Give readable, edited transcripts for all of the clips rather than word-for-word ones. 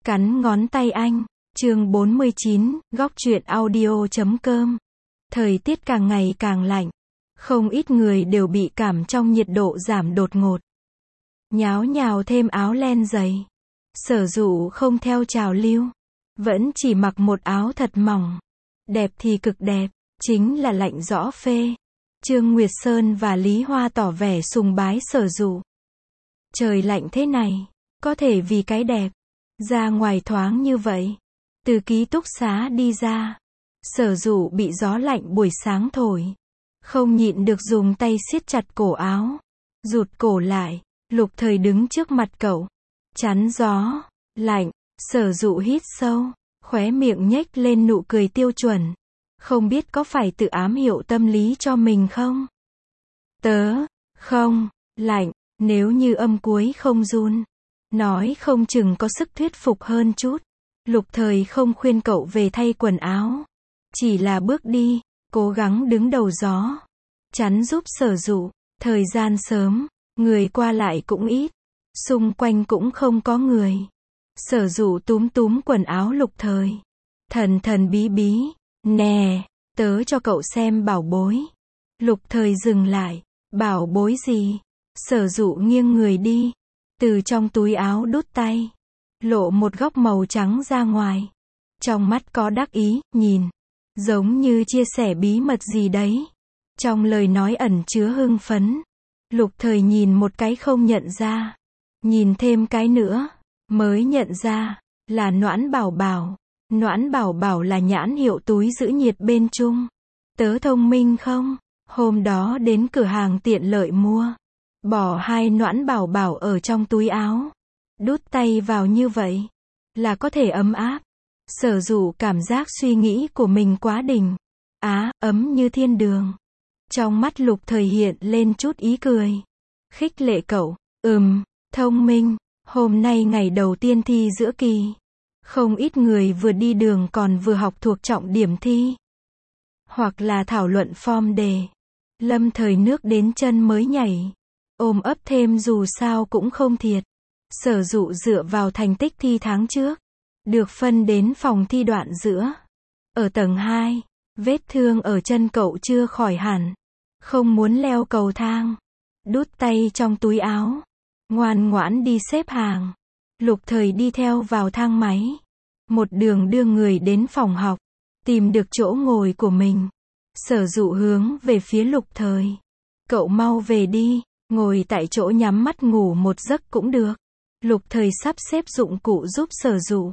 Cắn ngón tay anh. Chương 49, góc truyện audio.com. Thời tiết càng ngày càng lạnh. Không ít người đều bị cảm trong nhiệt độ giảm đột ngột. Nháo nhào thêm áo len dày. Sở Dụ không theo trào lưu. Vẫn chỉ mặc một áo thật mỏng. Đẹp thì cực đẹp. Chính là lạnh rõ phê. Trương Nguyệt Sơn và Lý Hoa tỏ vẻ sùng bái Sở Dụ. Trời lạnh thế này. Có thể vì cái đẹp. Ra ngoài thoáng như vậy. Từ ký túc xá đi ra. Sở Dụ bị gió lạnh buổi sáng thổi. Không nhịn được dùng tay siết chặt cổ áo. Rụt cổ lại. Lục Thời đứng trước mặt cậu. Chắn gió. Lạnh. Sở Dụ hít sâu. Khóe miệng nhếch lên nụ cười tiêu chuẩn. Không biết có phải tự ám hiệu tâm lý cho mình không? Không. Lạnh. Nếu như âm cuối không run. Nói không chừng có sức thuyết phục hơn chút. Lục Thời không khuyên cậu về thay quần áo. Chỉ là bước đi. Cố gắng đứng đầu gió. Chắn giúp Sở Dụ. Thời gian sớm. Người qua lại cũng ít. Xung quanh cũng không có người. Sở Dụ túm túm quần áo Lục Thời. Thần thần bí bí. Nè. Tớ cho cậu xem bảo bối. Lục Thời dừng lại. Bảo bối gì? Sở Dụ nghiêng người đi. Từ trong túi áo đút tay. Lộ một góc màu trắng ra ngoài. Trong mắt có đắc ý, nhìn. Giống như chia sẻ bí mật gì đấy. Trong lời nói ẩn chứa hưng phấn. Lục Thời nhìn một cái không nhận ra. Nhìn thêm cái nữa. Mới nhận ra. Là Noãn Bảo Bảo. Noãn Bảo Bảo là nhãn hiệu túi giữ nhiệt bên Trung. Tớ thông minh không? Hôm đó đến cửa hàng tiện lợi mua. Bỏ 2 Noãn Bảo Bảo ở trong túi áo. Đút tay vào như vậy. Là có thể ấm áp. Sở Dụ cảm giác suy nghĩ của mình quá đỉnh. Ấm như thiên đường. Trong mắt Lục Thời hiện lên chút ý cười. Khích lệ cậu. Thông minh. Hôm nay ngày đầu tiên thi giữa kỳ. Không ít người vừa đi đường còn vừa học thuộc trọng điểm thi. Hoặc là thảo luận form đề. Lâm Thời nước đến chân mới nhảy. Ôm ấp thêm dù sao cũng không thiệt. Sở Dụ dựa vào thành tích thi tháng trước. Được phân đến phòng thi đoạn giữa. Ở tầng 2. Vết thương ở chân cậu chưa khỏi hẳn. Không muốn leo cầu thang. Đút tay trong túi áo. Ngoan ngoãn đi xếp hàng. Lục Thời đi theo vào thang máy. Một đường đưa người đến phòng học. Tìm được chỗ ngồi của mình. Sở Dụ hướng về phía Lục Thời. Cậu mau về đi. Ngồi tại chỗ nhắm mắt ngủ một giấc cũng được. Lục Thời sắp xếp dụng cụ giúp Sở Dụ.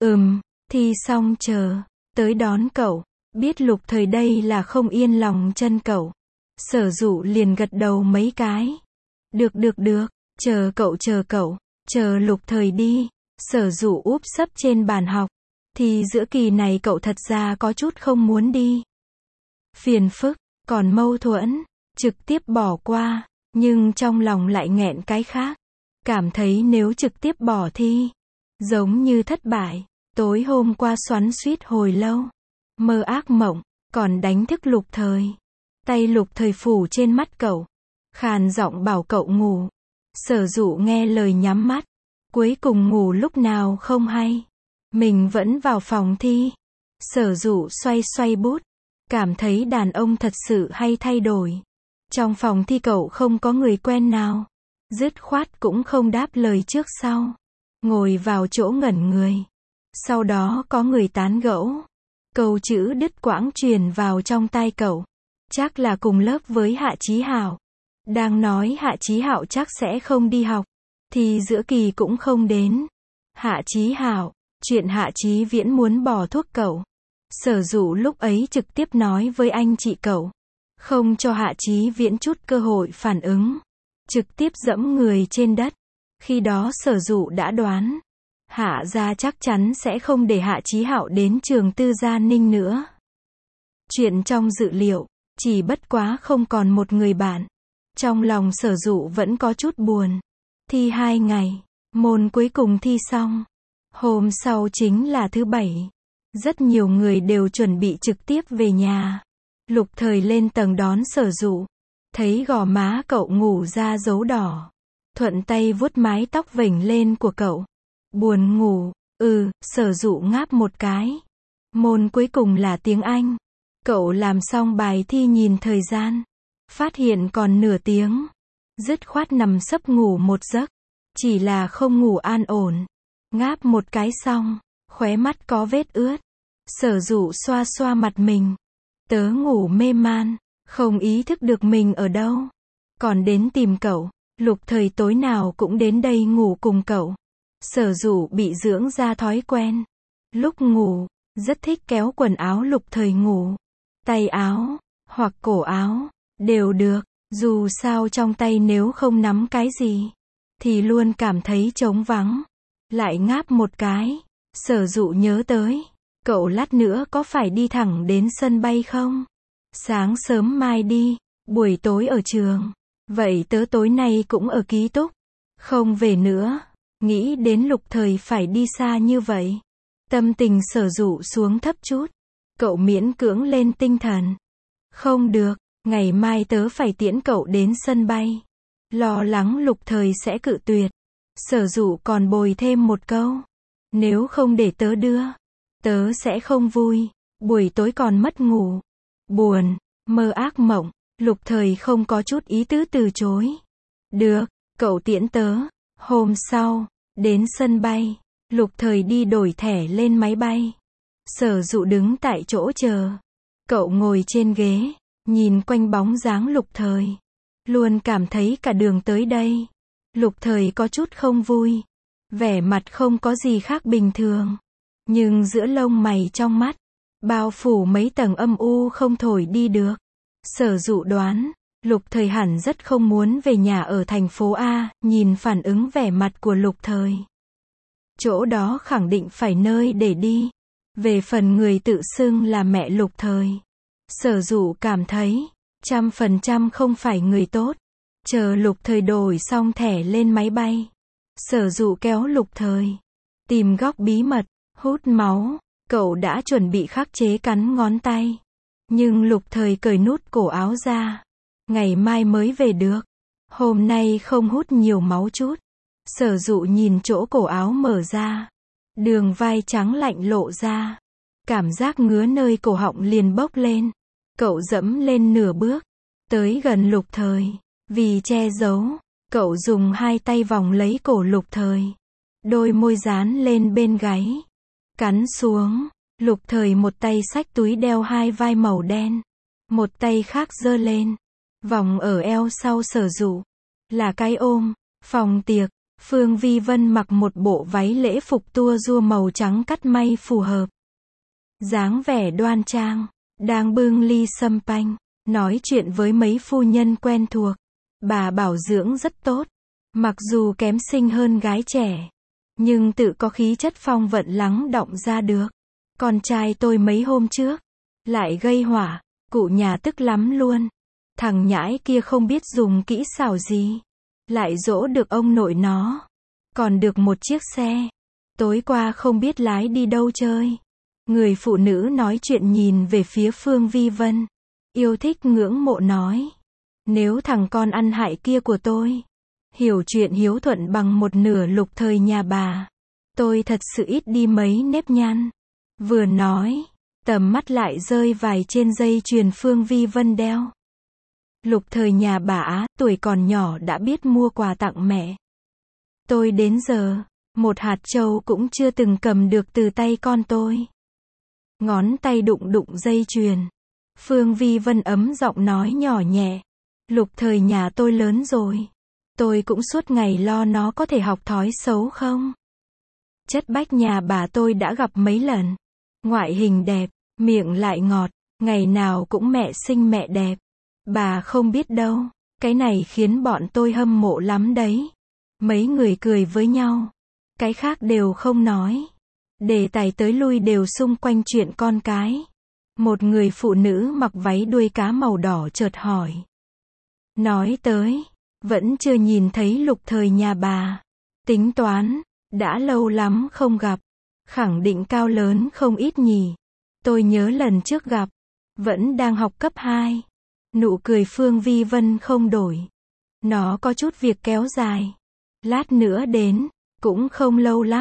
Thi xong chờ. Tới đón cậu. Biết Lục Thời đây là không yên lòng chân cậu. Sở Dụ liền gật đầu mấy cái. Được. Chờ cậu. Chờ Lục Thời đi. Sở Dụ úp sấp trên bàn học. Thì giữa kỳ này cậu thật ra có chút không muốn đi. Phiền phức. Còn mâu thuẫn. Trực tiếp bỏ qua. Nhưng trong lòng lại nghẹn cái khác. Cảm thấy nếu trực tiếp bỏ thi. Giống như thất bại. Tối hôm qua xoắn xuýt hồi lâu. Mơ ác mộng. Còn đánh thức Lục Thời. Tay Lục Thời phủ trên mắt cậu. Khàn giọng bảo cậu ngủ. Sở Dụ nghe lời nhắm mắt. Cuối cùng ngủ lúc nào không hay. Mình vẫn vào phòng thi. Sở Dụ xoay bút. Cảm thấy đàn ông thật sự hay thay đổi. Trong phòng thi cậu không có người quen nào. Dứt khoát cũng không đáp lời trước sau. Ngồi vào chỗ ngẩn người. Sau đó có người tán gẫu. Câu chữ đứt quãng truyền vào trong tai cậu. Chắc là cùng lớp với Hạ Chí Hạo. Đang nói Hạ Chí Hạo chắc sẽ không đi học. Thì giữa kỳ cũng không đến. Hạ Chí Hạo. Chuyện Hạ Chí Viễn muốn bỏ thuốc cậu. Sở Dụ lúc ấy trực tiếp nói với anh chị cậu. Không cho Hạ Chí Viễn chút cơ hội phản ứng. Trực tiếp dẫm người trên đất. Khi đó Sở Dụ đã đoán. Hạ gia chắc chắn sẽ không để Hạ Chí Hạo đến trường tư gia Ninh nữa. Chuyện trong dự liệu. Chỉ bất quá không còn một người bạn. Trong lòng Sở Dụ vẫn có chút buồn. Thi 2 ngày. Môn cuối cùng thi xong. Hôm sau chính là thứ 7. Rất nhiều người đều chuẩn bị trực tiếp về nhà. Lục Thời lên tầng đón Sở Dụ. Thấy gò má cậu ngủ ra dấu đỏ. Thuận tay vuốt mái tóc vểnh lên của cậu. Buồn ngủ. Sở dụ ngáp một cái. Môn cuối cùng là tiếng Anh. Cậu làm xong bài thi nhìn thời gian. Phát hiện còn nửa tiếng. Dứt khoát nằm sấp ngủ một giấc. Chỉ là không ngủ an ổn. Ngáp một cái xong, khóe mắt có vết ướt. Sở dụ xoa xoa mặt mình. Tớ ngủ mê man, không ý thức được mình ở đâu. Còn đến tìm cậu, Lục Thời tối nào cũng đến đây ngủ cùng cậu. Sở dụ bị dưỡng ra thói quen. Lúc ngủ, rất thích kéo quần áo Lục Thời ngủ. Tay áo, hoặc cổ áo, đều được. Dù sao trong tay nếu không nắm cái gì, thì luôn cảm thấy trống vắng. Lại ngáp một cái. Sở dụ nhớ tới. Cậu lát nữa có phải đi thẳng đến sân bay không? Sáng sớm mai đi, buổi tối ở trường. Vậy tớ tối nay cũng ở ký túc. Không về nữa. Nghĩ đến Lục Thời phải đi xa như vậy. Tâm tình sở dụ xuống thấp chút. Cậu miễn cưỡng lên tinh thần. Không được, ngày mai tớ phải tiễn cậu đến sân bay. Lo lắng Lục Thời sẽ cự tuyệt. Sở dụ còn bồi thêm một câu. Nếu không để tớ đưa, tớ sẽ không vui. Buổi tối còn mất ngủ. Buồn, mơ ác mộng. Lục Thời không có chút ý tứ từ chối. Được, cậu tiễn tớ. Hôm sau, đến sân bay, Lục Thời đi đổi thẻ lên máy bay. Sở dụ đứng tại chỗ chờ. Cậu ngồi trên ghế, nhìn quanh bóng dáng Lục Thời. Luôn cảm thấy cả đường tới đây, Lục Thời có chút không vui. Vẻ mặt không có gì khác bình thường. Nhưng giữa lông mày trong mắt, bao phủ mấy tầng âm u không thổi đi được. Sở dụ đoán, Lục Thời hẳn rất không muốn về nhà ở thành phố A, nhìn phản ứng vẻ mặt của Lục Thời. Chỗ đó khẳng định phải nơi để đi. Về phần người tự xưng là mẹ Lục Thời, sở dụ cảm thấy, 100% không phải người tốt. Chờ Lục Thời đổi xong thẻ lên máy bay. Sở dụ kéo Lục Thời. Tìm góc bí mật, hút máu. Cậu đã chuẩn bị khắc chế cắn ngón tay. Nhưng Lục Thời cởi nút cổ áo ra. Ngày mai mới về được. Hôm nay không hút nhiều máu chút. Sở dụ nhìn chỗ cổ áo mở ra. Đường vai trắng lạnh lộ ra. Cảm giác ngứa nơi cổ họng liền bốc lên. Cậu dẫm lên nửa bước. Tới gần Lục Thời. Vì che giấu, cậu dùng hai tay vòng lấy cổ Lục Thời. Đôi môi dán lên bên gáy. Cắn xuống. Lục Thời một tay xách túi đeo hai vai màu đen. Một tay khác giơ lên. Vòng ở eo sau sở dụ. Là cái ôm. Phòng tiệc. Phương Vi Vân mặc một bộ váy lễ phục tua rua màu trắng cắt may phù hợp. Dáng vẻ đoan trang. Đang bưng ly sâm panh. Nói chuyện với mấy phu nhân quen thuộc. Bà bảo dưỡng rất tốt. Mặc dù kém xinh hơn gái trẻ. Nhưng tự có khí chất phong vận lắng đọng ra được. Con trai tôi mấy hôm trước. Lại gây hỏa. Cụ nhà tức lắm luôn. Thằng nhãi kia không biết dùng kỹ xảo gì. Lại dỗ được ông nội nó. Còn được một chiếc xe. Tối qua không biết lái đi đâu chơi. Người phụ nữ nói chuyện nhìn về phía Phương Vi Vân. Yêu thích ngưỡng mộ nói. Nếu thằng con ăn hại kia của tôi hiểu chuyện hiếu thuận bằng một nửa Lục Thời nhà bà, tôi thật sự ít đi mấy nếp nhăn. Vừa nói, tầm mắt lại rơi vài trên dây chuyền Phương Vi Vân đeo. Lục Thời nhà bà Á, tuổi còn nhỏ đã biết mua quà tặng mẹ. Tôi đến giờ, một hạt trâu cũng chưa từng cầm được từ tay con tôi. Ngón tay đụng đụng dây chuyền. Phương Vi Vân ấm giọng nói nhỏ nhẹ. Lục Thời nhà tôi lớn rồi. Tôi cũng suốt ngày lo nó có thể học thói xấu không. Chất bách nhà bà tôi đã gặp mấy lần. Ngoại hình đẹp, miệng lại ngọt, ngày nào cũng mẹ xinh mẹ đẹp. Bà không biết đâu, cái này khiến bọn tôi hâm mộ lắm đấy. Mấy người cười với nhau. Cái khác đều không nói. Đề tài tới lui đều xung quanh chuyện con cái. Một người phụ nữ mặc váy đuôi cá màu đỏ chợt hỏi. Nói tới, vẫn chưa nhìn thấy Lục Thời nhà bà. Tính toán, đã lâu lắm không gặp. Khẳng định cao lớn không ít nhỉ. Tôi nhớ lần trước gặp, vẫn đang học cấp 2. Nụ cười Phương Vi Vân không đổi. Nó có chút việc kéo dài. Lát nữa đến, cũng không lâu lắm.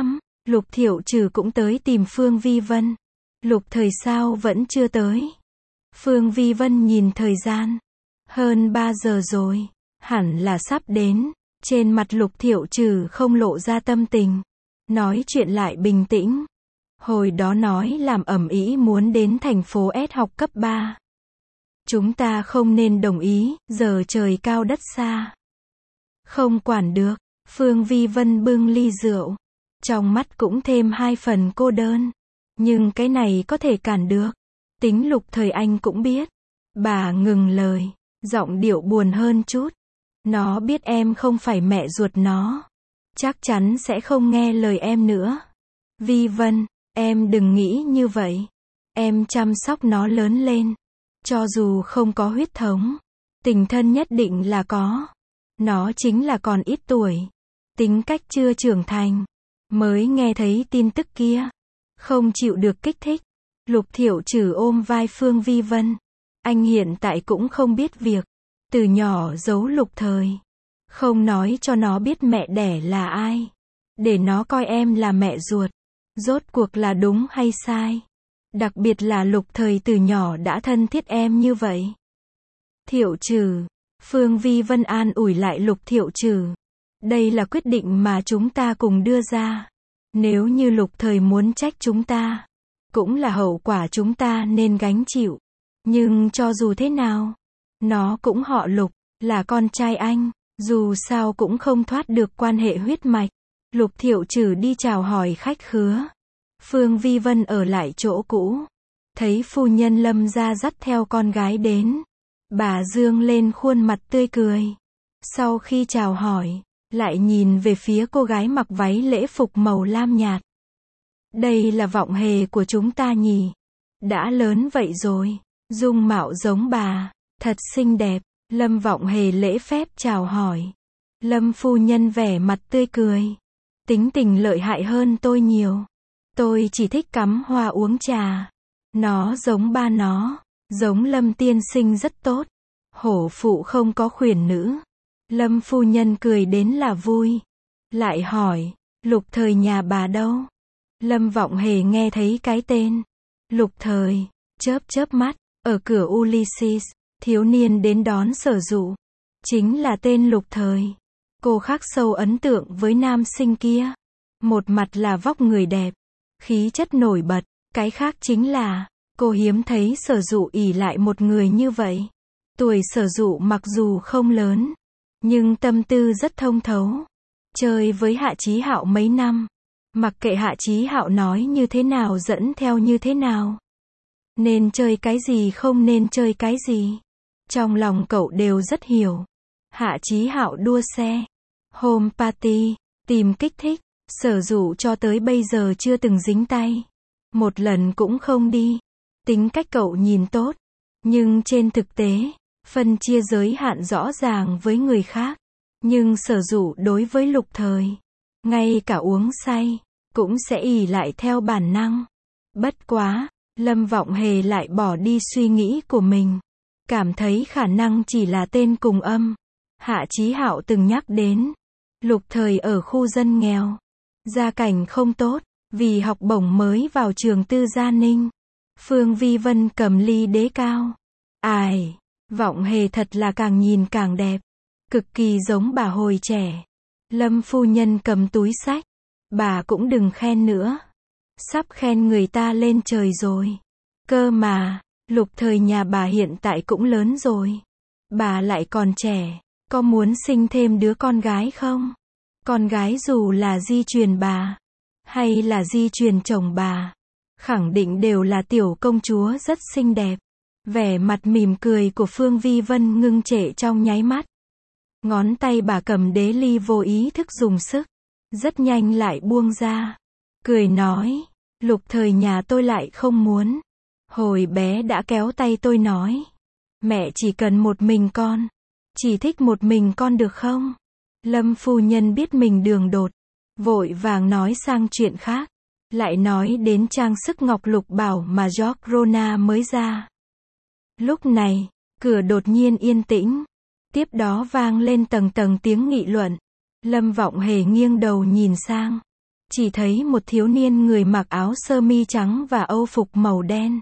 Lục Thiệu Trừ cũng tới tìm Phương Vi Vân. Lục Thời sao vẫn chưa tới? Phương Vi Vân nhìn thời gian. Hơn 3 giờ rồi. Hẳn là sắp đến. Trên mặt Lục Thiệu Trừ không lộ ra tâm tình. Nói chuyện lại bình tĩnh. Hồi đó nói làm ầm ĩ muốn đến thành phố S học cấp 3. Chúng ta không nên đồng ý, giờ trời cao đất xa. Không quản được. Phương Vi Vân bưng ly rượu. Trong mắt cũng thêm 2 phần cô đơn. Nhưng cái này có thể cản được. Tính Lục Thời anh cũng biết. Bà ngừng lời. Giọng điệu buồn hơn chút. Nó biết em không phải mẹ ruột nó. Chắc chắn sẽ không nghe lời em nữa. Vi Vân, em đừng nghĩ như vậy. Em chăm sóc nó lớn lên. Cho dù không có huyết thống, tình thân nhất định là có. Nó chính là còn ít tuổi. Tính cách chưa trưởng thành. Mới nghe thấy tin tức kia. Không chịu được kích thích. Lục Thiệu Trừ ôm vai Phương Vi Vân. Anh hiện tại cũng không biết việc. Từ nhỏ giấu Lục Thời. Không nói cho nó biết mẹ đẻ là ai. Để nó coi em là mẹ ruột. Rốt cuộc là đúng hay sai? Đặc biệt là Lục Thời từ nhỏ đã thân thiết em như vậy. Thiệu Trừ. Phương Vi Vân an ủi lại Lục Thiệu Trừ. Đây là quyết định mà chúng ta cùng đưa ra. Nếu như Lục Thời muốn trách chúng ta, cũng là hậu quả chúng ta nên gánh chịu. Nhưng cho dù thế nào, nó cũng họ Lục, là con trai anh, dù sao cũng không thoát được quan hệ huyết mạch. Lục Thiệu Trừ đi chào hỏi khách khứa. Phương Vi Vân ở lại chỗ cũ. Thấy phu nhân Lâm gia dắt theo con gái đến. Bà dương lên khuôn mặt tươi cười. Sau khi chào hỏi, lại nhìn về phía cô gái mặc váy lễ phục màu lam nhạt. Đây là Vọng Hề của chúng ta nhỉ? Đã lớn vậy rồi. Dung mạo giống bà. Thật xinh đẹp. Lâm Vọng Hề lễ phép chào hỏi. Lâm phu nhân vẻ mặt tươi cười. Tính tình lợi hại hơn tôi nhiều. Tôi chỉ thích cắm hoa uống trà. Nó giống ba nó. Giống Lâm tiên sinh rất tốt. Hổ phụ không có khuyển nữ. Lâm phu nhân cười đến là vui. Lại hỏi, Lục Thời nhà bà đâu? Lâm Vọng Hề nghe thấy cái tên. Lục Thời, chớp chớp mắt, ở cửa Ulysses, thiếu niên đến đón Sở Dụ. Chính là tên Lục Thời. Cô khắc sâu ấn tượng với nam sinh kia. Một mặt là vóc người đẹp, khí chất nổi bật, cái khác chính là, cô hiếm thấy Sở Dụ ỷ lại một người như vậy. Tuổi Sở Dụ mặc dù không lớn, nhưng tâm tư rất thông thấu. Chơi với Hạ Chí Hạo mấy năm, mặc kệ Hạ Chí Hạo nói như thế nào dẫn theo như thế nào. Nên chơi cái gì không nên chơi cái gì. Trong lòng cậu đều rất hiểu. Hạ Chí Hạo đua xe, home party, tìm kích thích, Sở Dụ cho tới bây giờ chưa từng dính tay. Một lần cũng không đi. Tính cách cậu nhìn tốt, nhưng trên thực tế, phân chia giới hạn rõ ràng với người khác. Nhưng Sở Dụ đối với Lục Thời, ngay cả uống say, cũng sẽ ỷ lại theo bản năng. Bất quá, Lâm Vọng Hề lại bỏ đi suy nghĩ của mình. Cảm thấy khả năng chỉ là tên cùng âm. Hạ Chí Hạo từng nhắc đến. Lục Thời ở khu dân nghèo. Gia cảnh không tốt, vì học bổng mới vào trường tư Gia Ninh. Phương Vi Vân cầm ly đế cao. Ai, Vọng Hề thật là càng nhìn càng đẹp. Cực kỳ giống bà hồi trẻ. Lâm phu nhân cầm túi xách. Bà cũng đừng khen nữa. Sắp khen người ta lên trời rồi. Cơ mà, Lục Thời nhà bà hiện tại cũng lớn rồi. Bà lại còn trẻ. Có muốn sinh thêm đứa con gái không? Con gái dù là di truyền bà, hay là di truyền chồng bà, khẳng định đều là tiểu công chúa rất xinh đẹp. Vẻ mặt mỉm cười của Phương Vi Vân ngưng trệ trong nháy mắt. Ngón tay bà cầm đế ly vô ý thức dùng sức. Rất nhanh lại buông ra. Cười nói, Lục Thời nhà tôi lại không muốn. Hồi bé đã kéo tay tôi nói. Mẹ chỉ cần một mình con. Chỉ thích một mình con được không? Lâm phu nhân biết mình đường đột. Vội vàng nói sang chuyện khác. Lại nói đến trang sức ngọc lục bảo mà George Rona mới ra. Lúc này, cửa đột nhiên yên tĩnh. Tiếp đó vang lên tầng tầng tiếng nghị luận. Lâm Vọng Hề nghiêng đầu nhìn sang. chỉ thấy một thiếu niên người mặc áo sơ mi trắng và âu phục màu đen.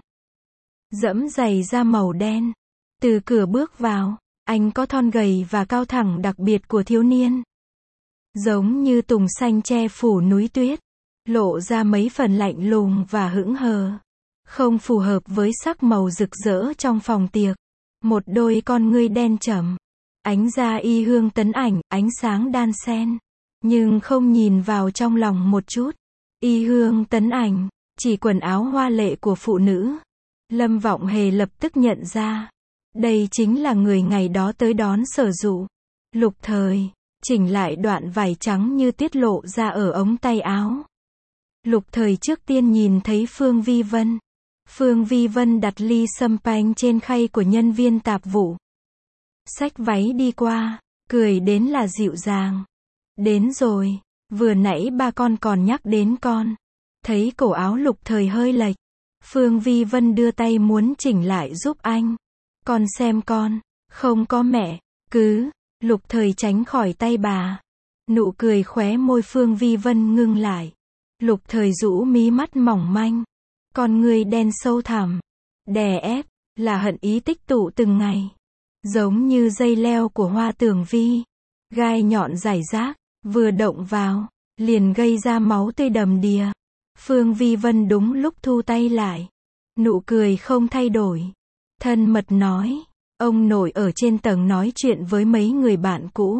Dẫm giày da màu đen. Từ cửa bước vào, anh có thon gầy và cao thẳng đặc biệt của thiếu niên. Giống như tùng xanh che phủ núi tuyết, lộ ra mấy phần lạnh lùng và hững hờ. Không phù hợp với sắc màu rực rỡ trong phòng tiệc. Một đôi con ngươi đen trầm. Ánh da y hương tấn ảnh, ánh sáng đan xen. Nhưng không nhìn vào trong lòng một chút. Y hương tấn ảnh, chỉ quần áo hoa lệ của phụ nữ. Lâm Vọng Hề lập tức nhận ra. Đây chính là người ngày đó tới đón Sở Dụ. Lục Thời, chỉnh lại đoạn vải trắng như tiết lộ ra ở ống tay áo. Lục Thời trước tiên nhìn thấy Phương Vi Vân. Phương Vi Vân đặt ly champagne trên khay của nhân viên tạp vụ. Xách váy đi qua, cười đến là dịu dàng. Đến rồi, vừa nãy ba con còn nhắc đến con. Thấy cổ áo Lục Thời hơi lệch. Phương Vi Vân đưa tay muốn chỉnh lại giúp anh. Con xem con, không có mẹ, cứ, Lục Thời tránh khỏi tay bà. Nụ cười khóe môi Phương Vi Vân ngưng lại. Lục Thời rũ mí mắt mỏng manh. Con người đen sâu thẳm, đè ép, là hận ý tích tụ từng ngày. Giống như dây leo của hoa tường vi. Gai nhọn rải rác, vừa động vào, liền gây ra máu tươi đầm đìa. Phương Vi Vân đúng lúc thu tay lại. Nụ cười không thay đổi. Thân mật nói, ông nội ở trên tầng nói chuyện với mấy người bạn cũ.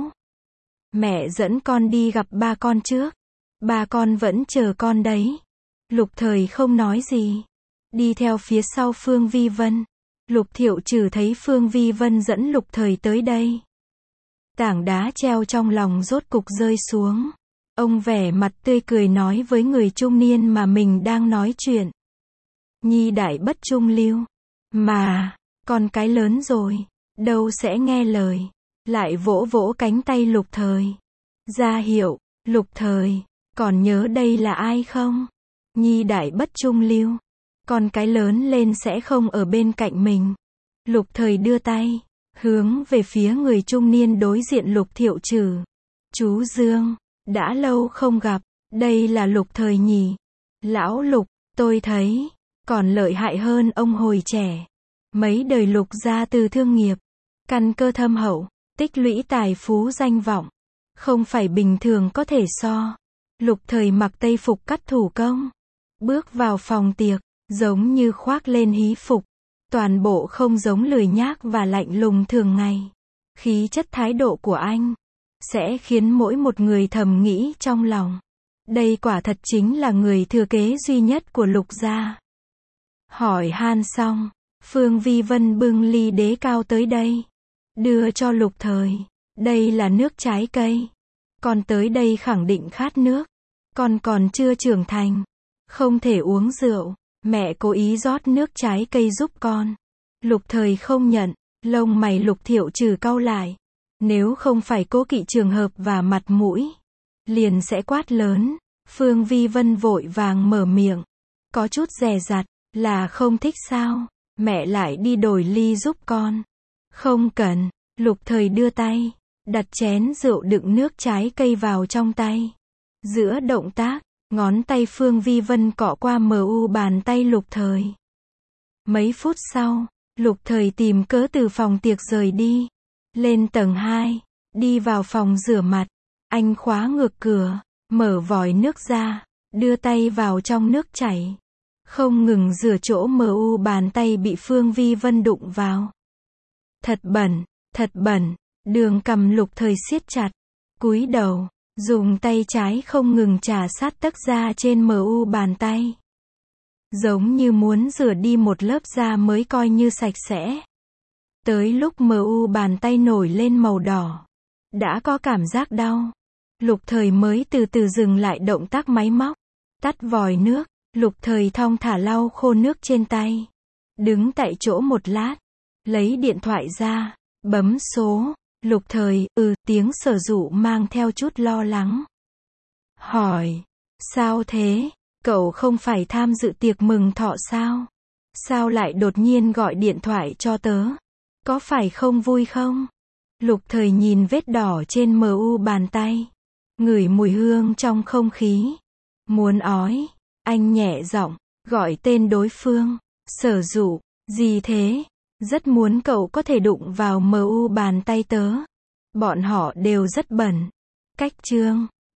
Mẹ dẫn con đi gặp ba con trước. Ba con vẫn chờ con đấy. Lục Thời không nói gì. Đi theo phía sau Phương Vi Vân. Lục Thiệu Trừ thấy Phương Vi Vân dẫn Lục Thời tới đây. Tảng đá treo trong lòng rốt cục rơi xuống. Ông vẻ mặt tươi cười nói với người trung niên mà mình đang nói chuyện. Nhi đại bất trung lưu. Mà, con cái lớn rồi, đâu sẽ nghe lời. Lại vỗ vỗ cánh tay Lục Thời. Ra hiệu, Lục Thời, còn nhớ đây là ai không? Nhi đại bất trung lưu. Con cái lớn lên sẽ không ở bên cạnh mình. Lục Thời đưa tay, hướng về phía người trung niên đối diện Lục Thiệu Trừ. Chú Dương, đã lâu không gặp, đây là Lục Thời nhỉ? Lão Lục, tôi thấy, còn lợi hại hơn ông hồi trẻ. Mấy đời Lục gia từ thương nghiệp, căn cơ thâm hậu, tích lũy tài phú danh vọng. Không phải bình thường có thể so. Lục Thời mặc tây phục cắt thủ công. Bước vào phòng tiệc, giống như khoác lên hí phục. Toàn bộ không giống lười nhác và lạnh lùng thường ngày. Khí chất thái độ của anh sẽ khiến mỗi một người thầm nghĩ trong lòng. Đây quả thật chính là người thừa kế duy nhất của Lục gia. Hỏi han xong, Phương Vi Vân bưng ly đế cao tới đây. Đưa cho Lục Thời. Đây là nước trái cây. Con tới đây khẳng định khát nước. Con còn chưa trưởng thành. Không thể uống rượu. Mẹ cố ý rót nước trái cây giúp con. Lục Thời không nhận. Lông mày Lục Thiệu Trừ cau lại. Nếu không phải cố kỵ trường hợp và mặt mũi, liền sẽ quát lớn. Phương Vi Vân vội vàng mở miệng. Có chút dè dặt. Là không thích sao? Mẹ lại đi đổi ly giúp con. Không cần. Lục Thời đưa tay, đặt chén rượu đựng nước trái cây vào trong tay. Giữa động tác, ngón tay Phương Vi Vân cọ qua mu bàn tay Lục Thời. Mấy phút sau, Lục Thời tìm cớ từ phòng tiệc rời đi. Lên tầng 2, đi vào phòng rửa mặt. Anh khóa ngược cửa, mở vòi nước ra, đưa tay vào trong nước chảy. Không ngừng rửa chỗ mu bàn tay bị Phương Vi Vân đụng vào. Thật bẩn, thật bẩn. Đường cằm Lục Thời siết chặt, cúi đầu, dùng tay trái không ngừng chà sát tấc da trên mu bàn tay. Giống như muốn rửa đi một lớp da mới coi như sạch sẽ. Tới lúc mu bàn tay nổi lên màu đỏ, đã có cảm giác đau. Lục Thời mới từ từ dừng lại động tác máy móc, tắt vòi nước. Lục Thời thong thả lau khô nước trên tay. Đứng tại chỗ một lát, lấy điện thoại ra, bấm số. Lục Thời, tiếng Sở Dụ mang theo chút lo lắng. Hỏi, sao thế? Cậu không phải tham dự tiệc mừng thọ sao? Sao lại đột nhiên gọi điện thoại cho tớ? Có phải không vui không? Lục Thời nhìn vết đỏ trên mu bàn tay, ngửi mùi hương trong không khí. Muốn ói. Anh nhẹ giọng, gọi tên đối phương. Sở Dụ, gì thế? Rất muốn cậu có thể đụng vào MU bàn tay tớ. Bọn họ đều rất bẩn. Cách chương